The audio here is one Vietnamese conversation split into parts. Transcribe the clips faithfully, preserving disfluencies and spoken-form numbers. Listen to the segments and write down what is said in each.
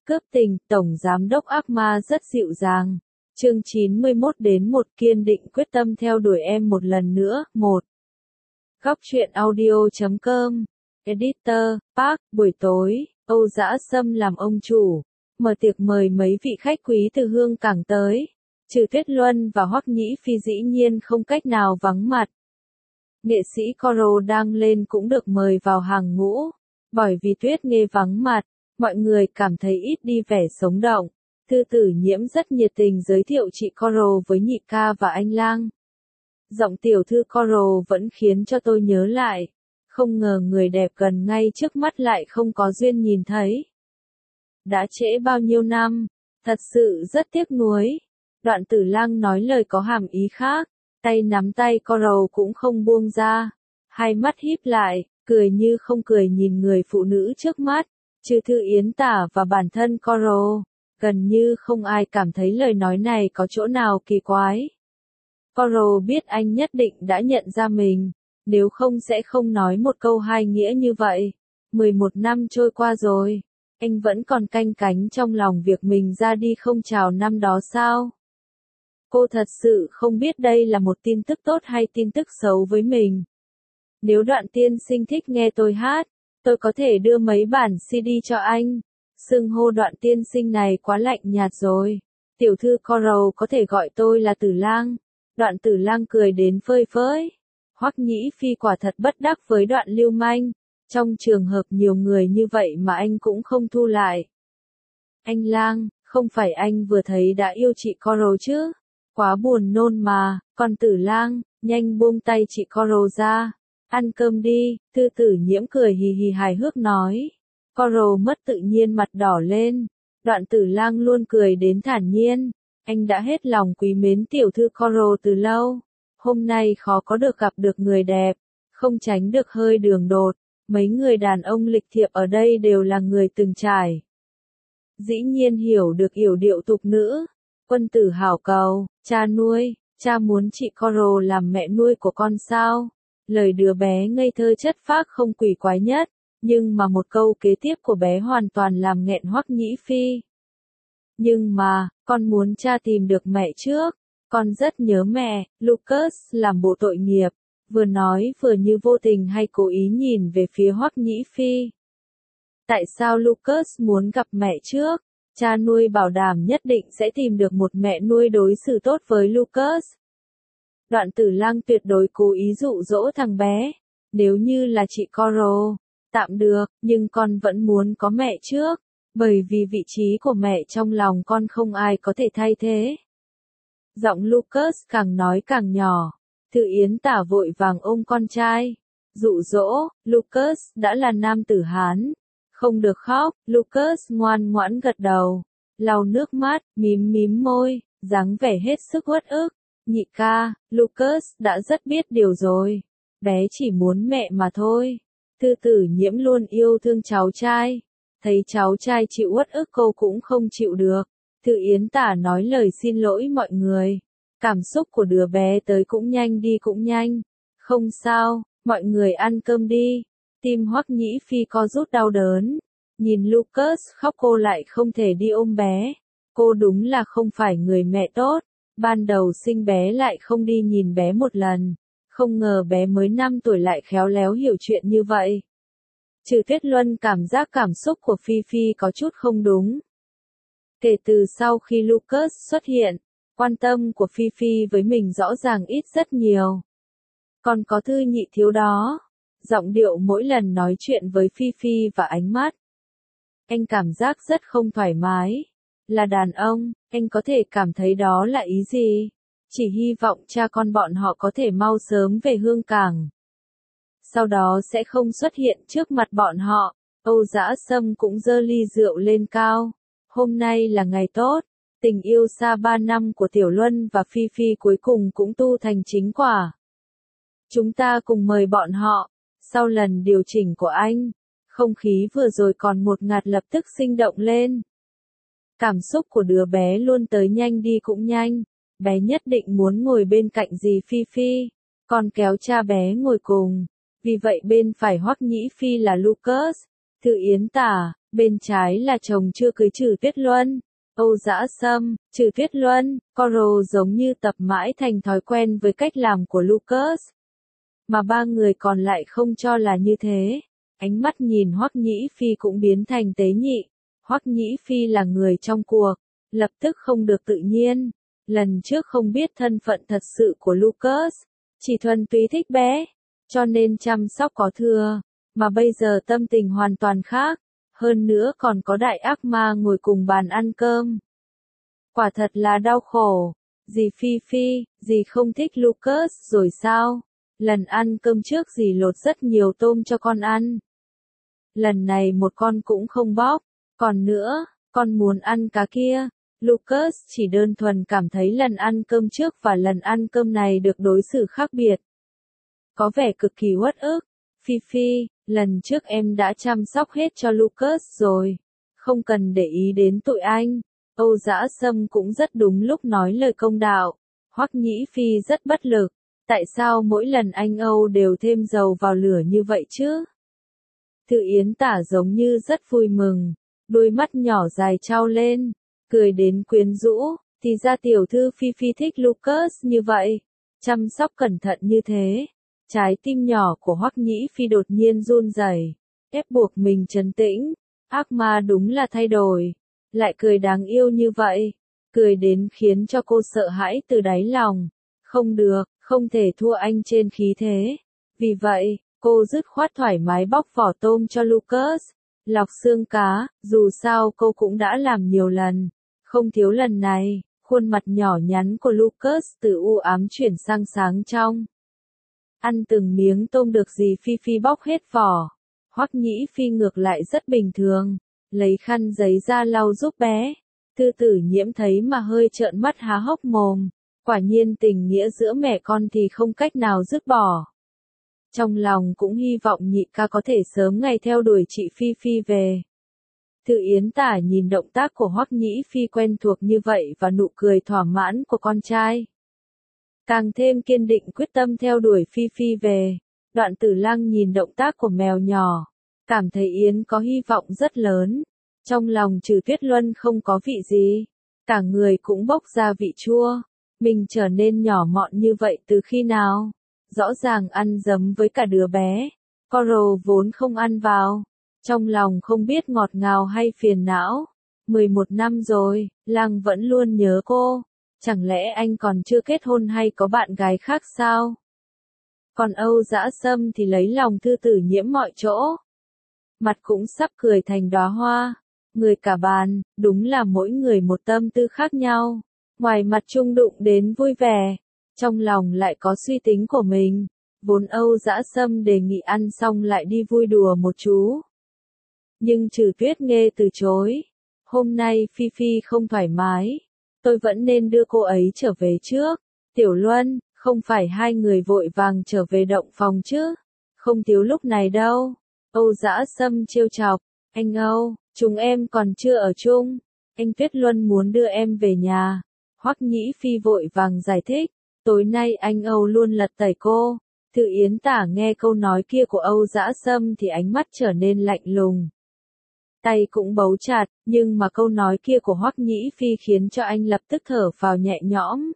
Cướp tình, Tổng Giám đốc ác ma rất dịu dàng. Chương chín mươi mốt đến một kiên định quyết tâm theo đuổi em một lần nữa. một. Góc truyện audio chấm com. Editor, Park, buổi tối, Âu Dã Sâm làm ông chủ. Mở tiệc mời mấy vị khách quý từ Hương Cảng tới. Trừ Tuyết Luân và Hoắc Nhĩ Phi dĩ nhiên không cách nào vắng mặt. Nghệ sĩ Coro đang lên cũng được mời vào hàng ngũ. Bởi vì Tuyết Nghê vắng mặt, mọi người cảm thấy ít đi vẻ sống động. Thư Tử Nhiễm rất nhiệt tình giới thiệu chị Coro với nhị ca và anh Lang. Giọng tiểu thư Coro vẫn khiến cho tôi nhớ lại. Không ngờ người đẹp gần ngay trước mắt lại không có duyên nhìn thấy. Đã trễ bao nhiêu năm, thật sự rất tiếc nuối. Đoạn Tử Lang nói lời có hàm ý khác, tay nắm tay Coro cũng không buông ra. Hai mắt híp lại, cười như không cười nhìn người phụ nữ trước mắt, trừ Thư Yến Tả và bản thân Coro. Gần như không ai cảm thấy lời nói này có chỗ nào kỳ quái. Coro biết anh nhất định đã nhận ra mình, nếu không sẽ không nói một câu hai nghĩa như vậy. mười một năm trôi qua rồi, anh vẫn còn canh cánh trong lòng việc mình ra đi không chào năm đó sao? Cô thật sự không biết đây là một tin tức tốt hay tin tức xấu với mình. Nếu Đoạn tiên sinh thích nghe tôi hát, tôi có thể đưa mấy bản xê đê cho anh. Xưng hô Đoạn tiên sinh này quá lạnh nhạt rồi. Tiểu thư Coro có thể gọi tôi là Tử Lang. Đoạn Tử Lang cười đến phơi phới. Hoắc Nhĩ Phi quả thật bất đắc với Đoạn lưu manh. Trong trường hợp nhiều người như vậy mà anh cũng không thu lại. Anh Lang, không phải anh vừa thấy đã yêu chị Coro chứ? Quá buồn nôn mà. Còn Tử Lang, nhanh buông tay chị Coro ra. Ăn cơm đi. Thư Tử Nhiễm cười hì hì hài hước nói. Coro mất tự nhiên mặt đỏ lên. Đoạn Tử Lang luôn cười đến thản nhiên. Anh đã hết lòng quý mến tiểu thư Coro từ lâu. Hôm nay khó có được gặp được người đẹp. Không tránh được hơi đường đột. Mấy người đàn ông lịch thiệp ở đây đều là người từng trải. Dĩ nhiên hiểu được yểu điệu tục nữ. Quân tử hảo cầu, cha nuôi, cha muốn chị Coro làm mẹ nuôi của con sao? Lời đứa bé ngây thơ chất phác không quỷ quái nhất. Nhưng mà một câu kế tiếp của bé hoàn toàn làm nghẹn Hoắc Nhĩ Phi. Nhưng mà, con muốn cha tìm được mẹ trước. Con rất nhớ mẹ. Lucas làm bộ tội nghiệp. Vừa nói vừa như vô tình hay cố ý nhìn về phía Hoắc Nhĩ Phi. Tại sao Lucas muốn gặp mẹ trước? Cha nuôi bảo đảm nhất định sẽ tìm được một mẹ nuôi đối xử tốt với Lucas. Đoạn Tử Lang tuyệt đối cố ý dụ dỗ thằng bé. Nếu như là chị Coro, tạm được, nhưng con vẫn muốn có mẹ trước, bởi vì vị trí của mẹ trong lòng con không ai có thể thay thế. Giọng Lucas càng nói càng nhỏ. Thư Yến Tả vội vàng ôm con trai. Dụ dỗ, Lucas đã là nam tử Hán. Không được khóc, Lucas ngoan ngoãn gật đầu. Lau nước mắt, mím mím môi, dáng vẻ hết sức uất ức. Nhị ca, Lucas đã rất biết điều rồi. Bé chỉ muốn mẹ mà thôi. Thư Tử Nhiễm luôn yêu thương cháu trai. Thấy cháu trai chịu uất ức cô cũng không chịu được. Thư Yến Tả nói lời xin lỗi mọi người. Cảm xúc của đứa bé tới cũng nhanh đi cũng nhanh. Không sao, mọi người ăn cơm đi. Tim Hoắc Nhĩ Phi co rút đau đớn. Nhìn Lucas khóc cô lại không thể đi ôm bé. Cô đúng là không phải người mẹ tốt. Ban đầu sinh bé lại không đi nhìn bé một lần. Không ngờ bé mới năm tuổi lại khéo léo hiểu chuyện như vậy. Trừ Tuyết Luân cảm giác cảm xúc của Phi Phi có chút không đúng. Kể từ sau khi Lucas xuất hiện, quan tâm của Phi Phi với mình rõ ràng ít rất nhiều. Còn có Thư nhị thiếu đó. Giọng điệu mỗi lần nói chuyện với Phi Phi và ánh mắt. Anh cảm giác rất không thoải mái. Là đàn ông, anh có thể cảm thấy đó là ý gì? Chỉ hy vọng cha con bọn họ có thể mau sớm về Hương Cảng. Sau đó sẽ không xuất hiện trước mặt bọn họ. Âu Dã Sâm cũng giơ ly rượu lên cao. Hôm nay là ngày tốt. Tình yêu xa ba năm của Tiểu Luân và Phi Phi cuối cùng cũng tu thành chính quả. Chúng ta cùng mời bọn họ. Sau lần điều chỉnh của anh, không khí vừa rồi còn một ngạt lập tức sinh động lên. Cảm xúc của đứa bé luôn tới nhanh đi cũng nhanh. Bé nhất định muốn ngồi bên cạnh dì Phi Phi. Còn kéo cha bé ngồi cùng. Vì vậy bên phải Hoắc Nhĩ Phi là Lucas. Thư Yến Tả, bên trái là chồng chưa cưới Trừ Tuyết Luân, Âu Dã Sâm. Trừ Tuyết Luân, Coro giống như tập mãi thành thói quen với cách làm của Lucas. Mà ba người còn lại không cho là như thế. Ánh mắt nhìn Hoắc Nhĩ Phi cũng biến thành tế nhị. Hoắc Nhĩ Phi là người trong cuộc, lập tức không được tự nhiên. Lần trước không biết thân phận thật sự của Lucas, chỉ thuần túy thích bé, cho nên chăm sóc có thừa, mà bây giờ tâm tình hoàn toàn khác, hơn nữa còn có đại ác ma ngồi cùng bàn ăn cơm. Quả thật là đau khổ, dì Phi Phi, dì không thích Lucas rồi sao? Lần ăn cơm trước dì lột rất nhiều tôm cho con ăn. Lần này một con cũng không bóc, còn nữa, con muốn ăn cá kia. Lucas chỉ đơn thuần cảm thấy lần ăn cơm trước và lần ăn cơm này được đối xử khác biệt. Có vẻ cực kỳ uất ức. Phi Phi, lần trước em đã chăm sóc hết cho Lucas rồi, không cần để ý đến tụi anh. Âu Dã Sâm cũng rất đúng lúc nói lời công đạo. Hoắc Nhĩ Phi rất bất lực. Tại sao mỗi lần anh Âu đều thêm dầu vào lửa như vậy chứ? Thư Yến Tả giống như rất vui mừng, đôi mắt nhỏ dài trao lên, cười đến quyến rũ, thì ra tiểu thư Phi Phi thích Lucas như vậy, chăm sóc cẩn thận như thế. Trái tim nhỏ của Hoắc Nhĩ Phi đột nhiên run rẩy, ép buộc mình trấn tĩnh. Ác ma đúng là thay đổi, lại cười đáng yêu như vậy, cười đến khiến cho cô sợ hãi từ đáy lòng. Không được, không thể thua anh trên khí thế. Vì vậy, cô dứt khoát thoải mái bóc vỏ tôm cho Lucas, lọc xương cá, dù sao cô cũng đã làm nhiều lần, không thiếu lần này. Khuôn mặt nhỏ nhắn của Lucas từ u ám chuyển sang sáng trong. Ăn từng miếng tôm được dì Phi Phi bóc hết vỏ. Hoắc Nhĩ Phi ngược lại rất bình thường, lấy khăn giấy ra lau giúp bé. Thư Tử Nhiễm thấy mà hơi trợn mắt há hốc mồm. Quả nhiên tình nghĩa giữa mẹ con thì không cách nào dứt bỏ. Trong lòng cũng hy vọng nhị ca có thể sớm ngày theo đuổi chị Phi Phi về. Thư Yến Tả nhìn động tác của Hoắc Nhĩ Phi quen thuộc như vậy và nụ cười thỏa mãn của con trai, càng thêm kiên định quyết tâm theo đuổi Phi Phi về. Đoạn Tử Lăng nhìn động tác của mèo nhỏ, cảm thấy Yến có hy vọng rất lớn. Trong lòng Trừ Tuyết Luân không có vị gì, cả người cũng bốc ra vị chua. Mình trở nên nhỏ mọn như vậy từ khi nào? Rõ ràng ăn dấm với cả đứa bé. Coro vốn không ăn vào, trong lòng không biết ngọt ngào hay phiền não. mười một năm rồi, Lăng vẫn luôn nhớ cô. Chẳng lẽ anh còn chưa kết hôn hay có bạn gái khác sao? Còn Âu Dã Sâm thì lấy lòng Thư Tử Nhiễm mọi chỗ. Mặt cũng sắp cười thành đóa hoa. Người cả bàn, đúng là mỗi người một tâm tư khác nhau. Ngoài mặt chung đụng đến vui vẻ, trong lòng lại có suy tính của mình. Vốn Âu Dã Sâm đề nghị ăn xong lại đi vui đùa một chú. Nhưng Trừ Tuyết Nghê từ chối. Hôm nay Phi Phi không thoải mái, tôi vẫn nên đưa cô ấy trở về trước. Tiểu Luân, không phải hai người vội vàng trở về động phòng chứ? Không thiếu lúc này đâu. Âu Dã Sâm trêu chọc, anh Âu, chúng em còn chưa ở chung. Anh Tuyết Luân muốn đưa em về nhà. Hoắc Nhĩ Phi vội vàng giải thích, tối nay anh Âu luôn lật tẩy cô. Thư Yến Tả nghe câu nói kia của Âu Dã Sâm thì ánh mắt trở nên lạnh lùng. Tay cũng bấu chặt, nhưng mà câu nói kia của Hoắc Nhĩ Phi khiến cho anh lập tức thở phào nhẹ nhõm.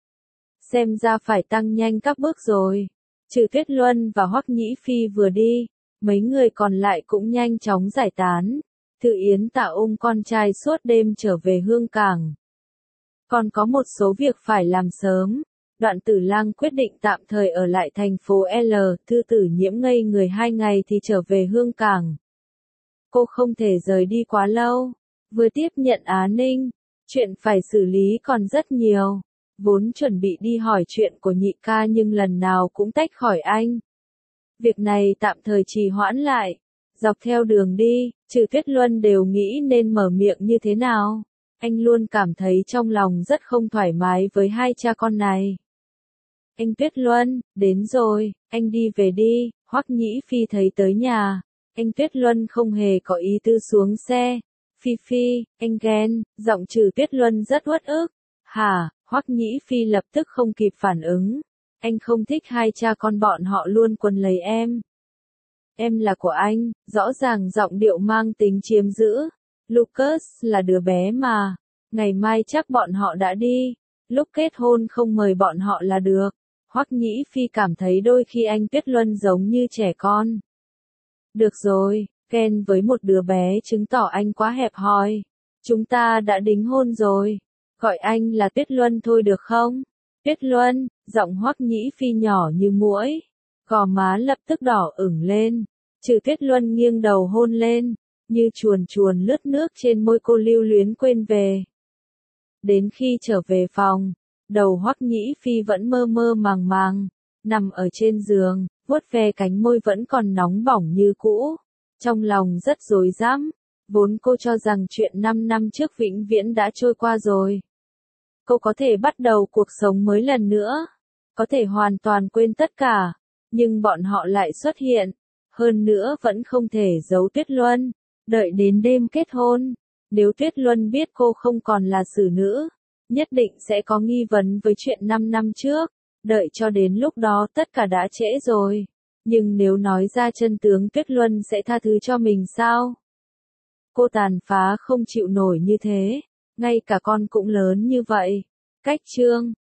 Xem ra phải tăng nhanh các bước rồi. Trừ Tuyết Luân và Hoắc Nhĩ Phi vừa đi, mấy người còn lại cũng nhanh chóng giải tán. Thư Yến Tả ôm con trai suốt đêm trở về Hương Cảng. Còn có một số việc phải làm sớm. Đoạn Tử Lang quyết định tạm thời ở lại thành phố L. Thư Tử Nhiễm ngây người hai ngày thì trở về Hương Cảng. Cô không thể rời đi quá lâu. Vừa tiếp nhận Á Ninh, chuyện phải xử lý còn rất nhiều. Vốn chuẩn bị đi hỏi chuyện của nhị ca nhưng lần nào cũng tách khỏi anh. Việc này tạm thời trì hoãn lại. Dọc theo đường đi, Trừ Tuyết Luân đều nghĩ nên mở miệng như thế nào. Anh luôn cảm thấy trong lòng rất không thoải mái với hai cha con này. Anh Tuyết Luân, đến rồi, anh đi về đi. Hoắc Nhĩ Phi thấy tới nhà. Anh Tuyết Luân không hề có ý tư xuống xe. Phi Phi, anh ghen, giọng Trừ Tuyết Luân rất uất ức. Hả, Hoắc Nhĩ Phi lập tức không kịp phản ứng. Anh không thích hai cha con bọn họ luôn quấn lấy em. Em là của anh, rõ ràng giọng điệu mang tính chiếm giữ. Lucas là đứa bé mà, ngày mai chắc bọn họ đã đi, lúc kết hôn không mời bọn họ là được. Hoắc Nhĩ Phi cảm thấy đôi khi anh Tuyết Luân giống như trẻ con. Được rồi, Ken với một đứa bé chứng tỏ anh quá hẹp hòi. Chúng ta đã đính hôn rồi, gọi anh là Tuyết Luân thôi được không? Tuyết Luân, giọng Hoắc Nhĩ Phi nhỏ như muỗi, gò má lập tức đỏ ửng lên. Trừ Tuyết Luân nghiêng đầu hôn lên, như chuồn chuồn lướt nước trên môi cô lưu luyến quên về. Đến khi trở về phòng, đầu Hoắc Nhĩ Phi vẫn mơ mơ màng màng, nằm ở trên giường, vuốt ve cánh môi vẫn còn nóng bỏng như cũ. Trong lòng rất rối rắm, vốn cô cho rằng chuyện năm năm trước vĩnh viễn đã trôi qua rồi. Cô có thể bắt đầu cuộc sống mới lần nữa, có thể hoàn toàn quên tất cả, nhưng bọn họ lại xuất hiện, hơn nữa vẫn không thể giấu Tuyết Luân, đợi đến đêm kết hôn. Nếu Tuyết Luân biết cô không còn là xử nữ, nhất định sẽ có nghi vấn với chuyện năm năm trước, đợi cho đến lúc đó tất cả đã trễ rồi. Nhưng nếu nói ra chân tướng Tuyết Luân sẽ tha thứ cho mình sao? Cô tàn phá không chịu nổi như thế, ngay cả con cũng lớn như vậy. Cách chương